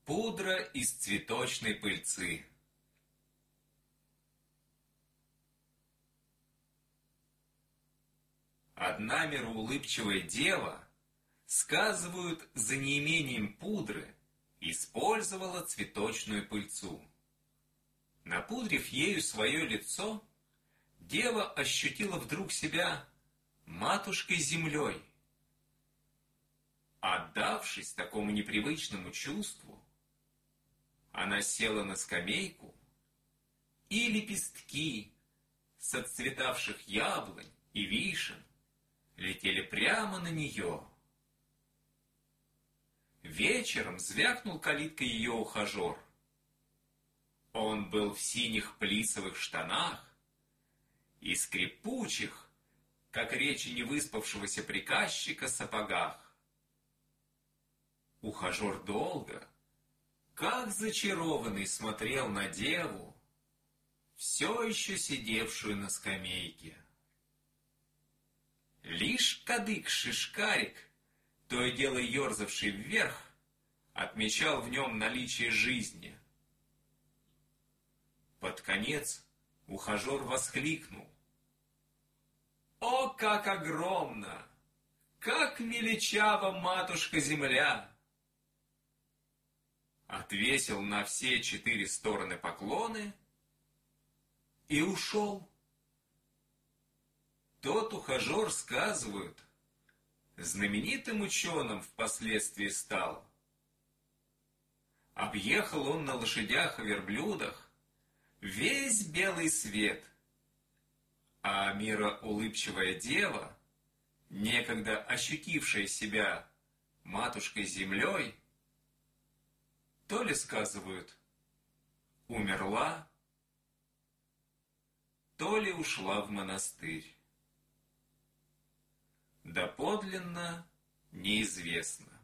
Пудра из цветочной пыльцы. Одна мироулыбчивая дева, сказывают, за неимением пудры, использовала цветочную пыльцу. Напудрив ею свое лицо, дева ощутила вдруг себя матушкой-землей. Отдавшись такому непривычному чувству, она села на скамейку, и лепестки с отцветавших яблонь и вишен летели прямо на нее. Вечером звякнул калиткой ее ухажер. Он был в синих плисовых штанах и скрипучих, как речи невыспавшегося приказчика, сапогах. Ухажер долго, как зачарованный, смотрел на деву, все еще сидевшую на скамейке. Лишь кадык-шишкарик, то и дело ерзавший вверх, отмечал в нем наличие жизни. Под конец ухажер воскликнул: «О, как огромно! Как величава матушка-земля!» Отвесил на все 4 стороны поклоны и ушел. Тот ухажер, сказывают, знаменитым ученым впоследствии стал. Объехал он на лошадях и верблюдах весь белый свет, а мироулыбчивая дева, некогда ощутившая себя матушкой-землей, то ли, сказывают, умерла, то ли ушла в монастырь. Доподлинно неизвестно.